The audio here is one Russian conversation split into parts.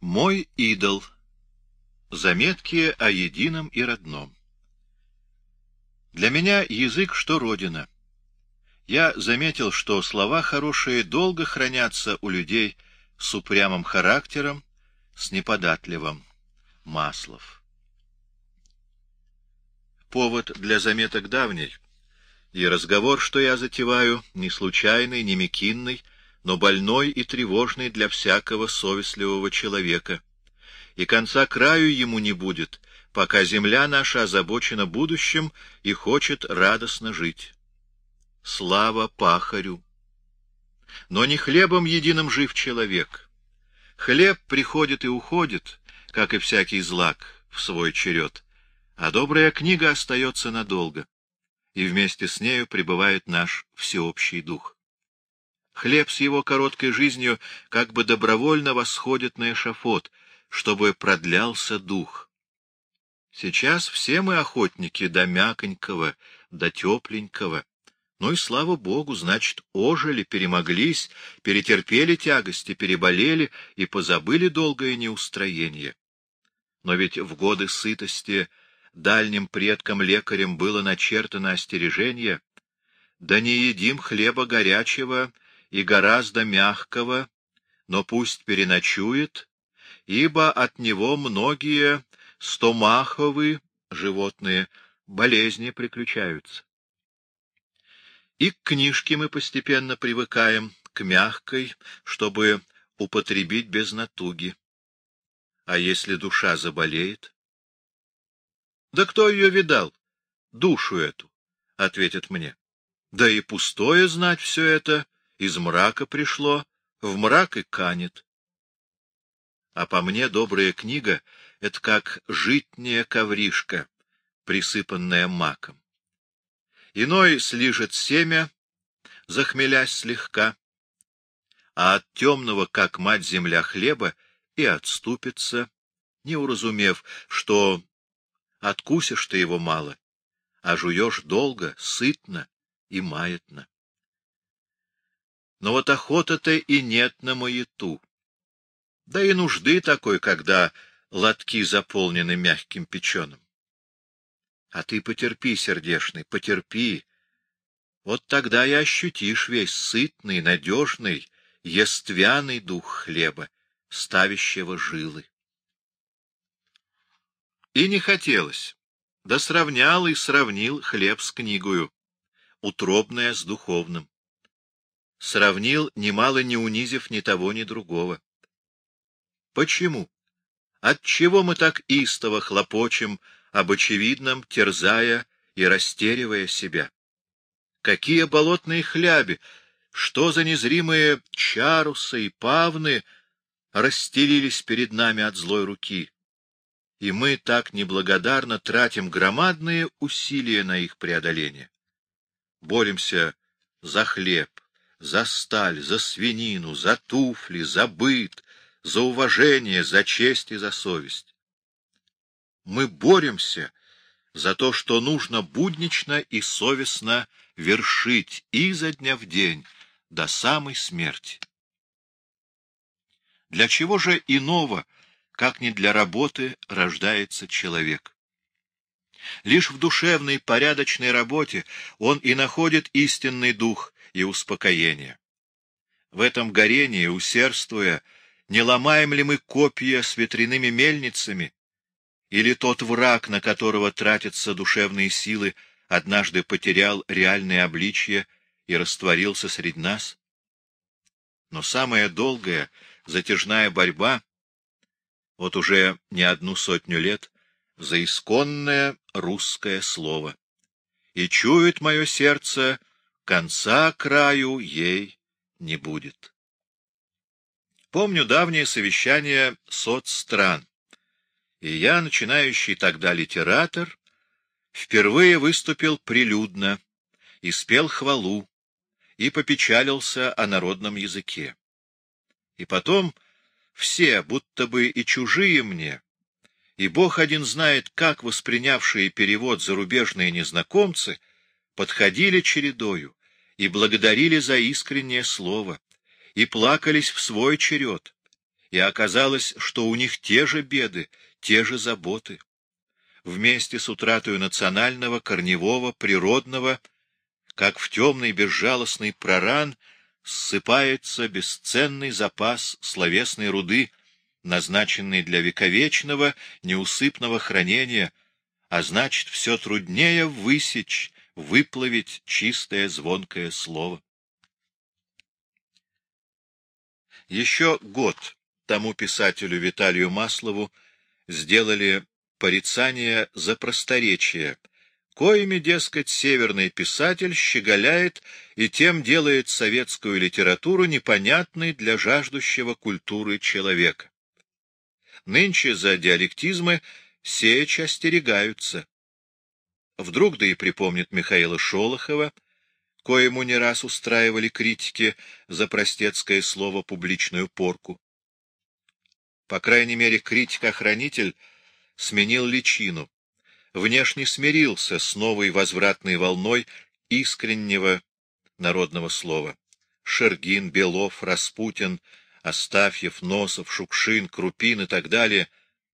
Мой идол. Заметки о едином и родном. Для меня язык, что родина. Я заметил, что слова хорошие долго хранятся у людей с упрямым характером, с неподатливым. Маслов. Повод для заметок давний, и разговор, что я затеваю, не случайный, не мекинный, но больной и тревожный для всякого совестливого человека, и конца краю ему не будет, пока земля наша озабочена будущим и хочет радостно жить. Слава пахарю! Но не хлебом единым жив человек. Хлеб приходит и уходит, как и всякий злак, в свой черед, а добрая книга остается надолго, и вместе с нею пребывает наш всеобщий дух. Хлеб с его короткой жизнью как бы добровольно восходит на эшафот, чтобы продлялся дух. Сейчас все мы охотники до мяконького, до тепленького. Ну и слава Богу, значит, ожили, перемоглись, перетерпели тягости, переболели и позабыли долгое неустроение. Но ведь в годы сытости дальним предкам-лекарям было начертано остережение: да не едим хлеба горячего и гораздо мягкого, но пусть переночует, ибо от него многие стомаховые животные болезни приключаются. И к книжке мы постепенно привыкаем, к мягкой, чтобы употребить без натуги. А если душа заболеет? Да кто ее видал, душу эту, — ответят мне. Да и пустое знать все это, из мрака пришло, в мрак и канет. А по мне добрая книга — это как житняя ковришка, присыпанная маком. Иной слижет семя, захмелясь слегка, а от темного, как мать земля хлеба, и отступится, не уразумев, что откусишь ты его мало, а жуешь долго, сытно и маятно. Но вот охота-то и нет на маяту. Да и нужды такой, когда лотки заполнены мягким печеным. А ты потерпи, сердешный, потерпи. Вот тогда и ощутишь весь сытный, надежный, ествяный дух хлеба, ставящего жилы. И не хотелось, да сравнял и сравнил хлеб с книгою, утробное с духовным. Сравнил, немало не унизив ни того, ни другого. Почему? Отчего мы так истово хлопочем об очевидном, терзая и растеривая себя? Какие болотные хляби, что за незримые чарусы и павны расстелились перед нами от злой руки, и мы так неблагодарно тратим громадные усилия на их преодоление. Боремся за хлеб, за сталь, за свинину, за туфли, за быт, за уважение, за честь и за совесть. Мы боремся за то, что нужно буднично и совестно вершить изо дня в день до самой смерти. Для чего же иного, как не для работы, рождается человек? Лишь в душевной, порядочной работе он и находит истинный дух и успокоение. В этом горении, усердствуя, не ломаем ли мы копья с ветряными мельницами, или тот враг, на которого тратятся душевные силы, однажды потерял реальное обличье и растворился среди нас? Но самая долгая, затяжная борьба, вот уже не 100 лет, за исконное русское слово. И чует мое сердце, конца краю ей не будет. Помню давнее совещание соцстран, и я, начинающий тогда литератор, впервые выступил прилюдно, и спел хвалу, и попечалился о народном языке. И потом все, будто бы и чужие мне, и Бог один знает, как воспринявшие перевод зарубежные незнакомцы, подходили чередою и благодарили за искреннее слово, и плакались в свой черед, и оказалось, что у них те же беды, те же заботы. Вместе с утратой национального, корневого, природного, как в темный безжалостный проран, ссыпается бесценный запас словесной руды, назначенный для вековечного, неусыпного хранения, а значит, все труднее высечь, выплавить чистое звонкое слово. Еще год тому писателю Виталию Маслову сделали порицание за просторечие, коими, дескать, северный писатель щеголяет и тем делает советскую литературу непонятной для жаждущего культуры человека. Нынче за диалектизмы сеячи остерегаются. Вдруг да и припомнит Михаила Шолохова, коему не раз устраивали критики за простецкое слово публичную порку. По крайней мере, критик-охранитель сменил личину, внешне смирился с новой возвратной волной искреннего народного слова. Шергин, Белов, Распутин, Астафьев, Носов, Шукшин, Крупин и так далее.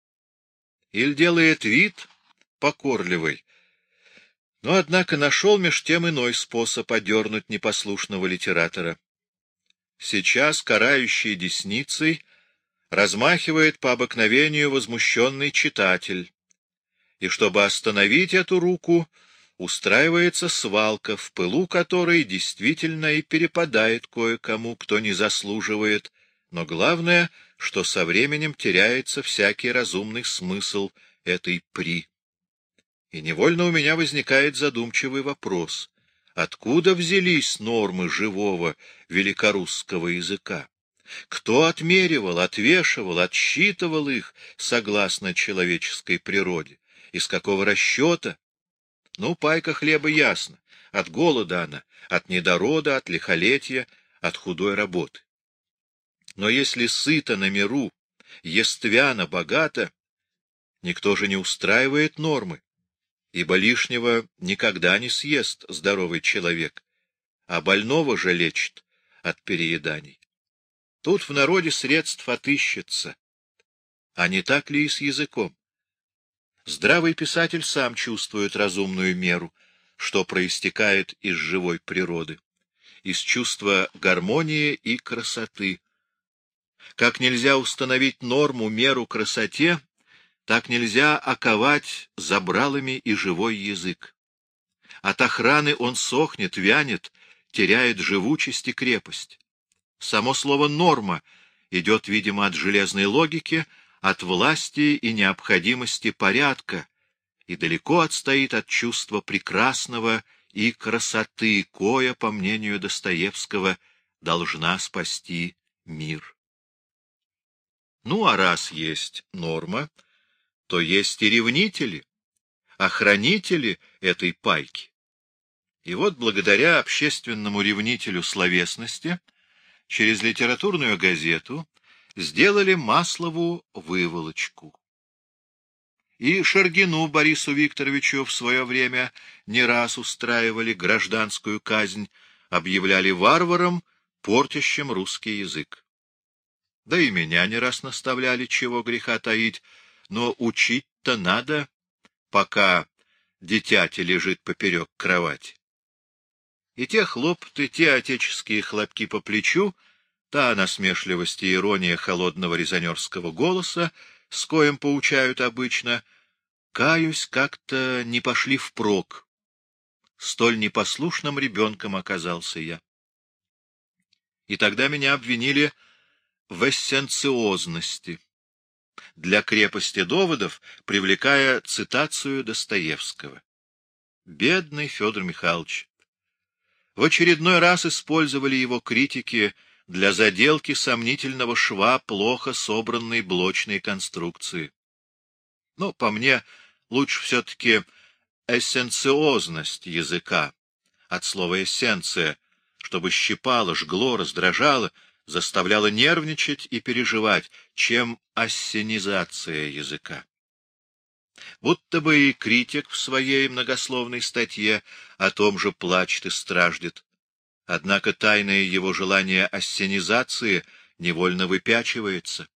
Иль делает вид покорливый, но, однако, нашел меж тем иной способ одернуть непослушного литератора. Сейчас карающий десницей размахивает по обыкновению возмущенный читатель, и чтобы остановить эту руку, устраивается свалка, в пылу которой действительно и перепадает кое-кому, кто не заслуживает, но главное, что со временем теряется всякий разумный смысл этой «при». И невольно у меня возникает задумчивый вопрос: откуда взялись нормы живого великорусского языка? Кто отмеривал, отвешивал, отсчитывал их согласно человеческой природе? Из какого расчета? Ну, пайка хлеба ясно. От голода она, от недорода, от лихолетия, от худой работы. Но если сыто на миру, ествяно, богато, никто же не устраивает нормы, ибо лишнего никогда не съест здоровый человек, а больного же лечит от перееданий. Тут в народе средств отыщется. А не так ли и с языком? Здравый писатель сам чувствует разумную меру, что проистекает из живой природы, из чувства гармонии и красоты. Как нельзя установить норму, меру красоте, так нельзя оковать забралами и живой язык. От охраны он сохнет, вянет, теряет живучесть и крепость. Само слово «норма» идет, видимо, от железной логики, от власти и необходимости порядка, и далеко отстоит от чувства прекрасного и красоты, кое, по мнению Достоевского, должна спасти мир. Ну, а раз есть норма, то есть и ревнители, охранители этой пайки. И вот благодаря общественному ревнителю словесности через литературную газету сделали Маслову выволочку. И Шергину Борису Викторовичу в свое время не раз устраивали гражданскую казнь, объявляли варваром, портящим русский язык. Да и меня не раз наставляли, чего греха таить, но учить-то надо, пока дитяти лежит поперек кровати. И те хлопоты, те отеческие хлопки по плечу, та насмешливость и ирония холодного резонерского голоса, с коим поучают обычно, каюсь, как-то не пошли впрок. Столь непослушным ребенком оказался я. И тогда меня обвинили в эссенциозности, для крепости доводов привлекая цитацию Достоевского. Бедный Федор Михайлович! В очередной раз использовали его критики для заделки сомнительного шва плохо собранной блочной конструкции. Но, по мне, лучше все-таки эссенциозность языка, от слова «эссенция», чтобы щипало, жгло, раздражало, заставляло нервничать и переживать, чем ассенизация языка. Будто бы и критик в своей многословной статье о том же плачет и страждет. Однако тайное его желание ассенизации невольно выпячивается.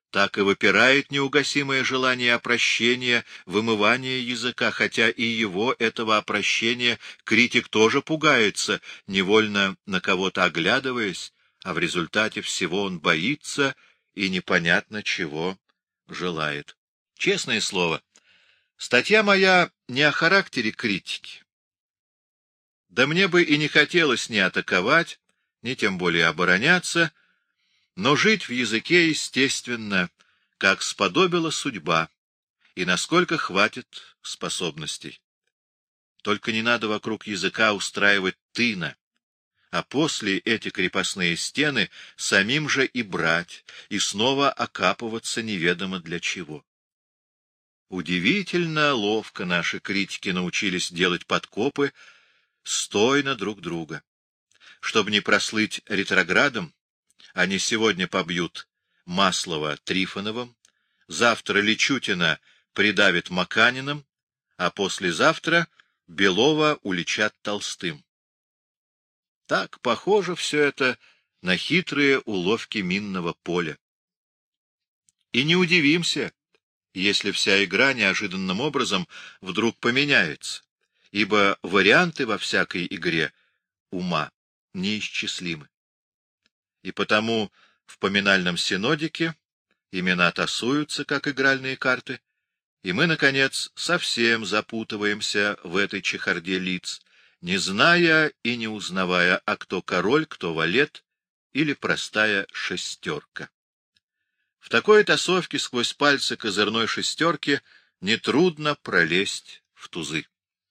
так и выпирает неугасимое желание опрощения, вымывания языка, хотя и его, этого опрощения, критик тоже пугается, невольно на кого-то оглядываясь, а в результате всего он боится и непонятно чего желает. Честное слово, статья моя не о характере критики. Да мне бы и не хотелось ни атаковать, ни тем более обороняться, но жить в языке, естественно, как сподобила судьба, и насколько хватит способностей. Только не надо вокруг языка устраивать тына, а после эти крепостные стены самим же и брать, и снова окапываться неведомо для чего. Удивительно ловко наши критики научились делать подкопы, стойно друг друга. Чтобы не прослыть ретроградом, они сегодня побьют Маслова Трифоновым, завтра Личутина придавит Маканиным, а послезавтра Белова уличат Толстым. Так похоже все это на хитрые уловки минного поля. И не удивимся, если вся игра неожиданным образом вдруг поменяется, ибо варианты во всякой игре ума неисчислимы. И потому в поминальном синодике имена тасуются, как игральные карты, и мы, наконец, совсем запутываемся в этой чехарде лиц, не зная и не узнавая, а кто король, кто валет или простая шестерка. В такой тасовке сквозь пальцы козырной шестерки нетрудно пролезть в тузы.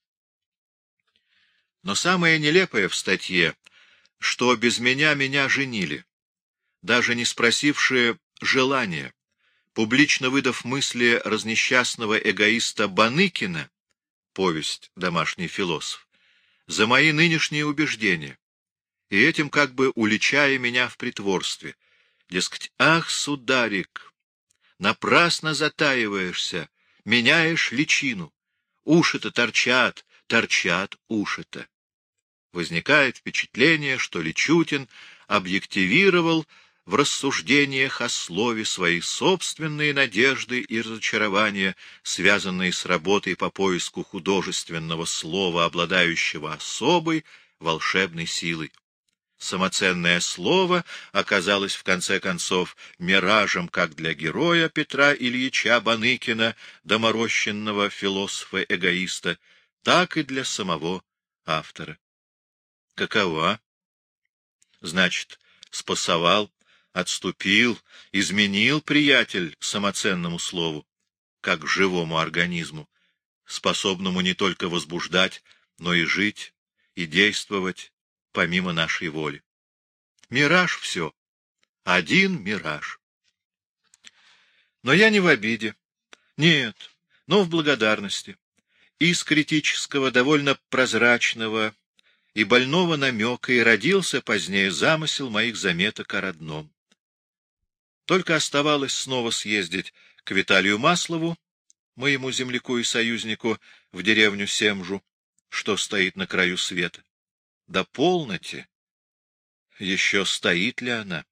Но самое нелепое в статье, что без меня женили, даже не спросившие желания, публично выдав мысли разнесчастного эгоиста Баныкина, повесть «Домашний философ», за мои нынешние убеждения, и этим как бы уличая меня в притворстве. Дескать, ах, сударик, напрасно затаиваешься, меняешь личину, уши-то торчат, торчат уши-то. Возникает впечатление, что Личутин объективировал в рассуждениях о слове свои собственные надежды и разочарования, связанные с работой по поиску художественного слова, обладающего особой волшебной силой. Самоценное слово оказалось, в конце концов, миражем как для героя Петра Ильича Баныкина, доморощенного философа-эгоиста, так и для самого автора. Какова? Значит, спасовал, отступил, изменил приятель самоценному слову, как живому организму, способному не только возбуждать, но и жить, и действовать помимо нашей воли. Мираж все. Один мираж. Но я не в обиде. Нет, но в благодарности. Из критического, довольно прозрачного и больного намека и родился позднее замысел моих заметок о родном. Только оставалось снова съездить к Виталию Маслову, моему земляку и союзнику, в деревню Семжу, что стоит на краю света. Да полноте! Еще стоит ли она?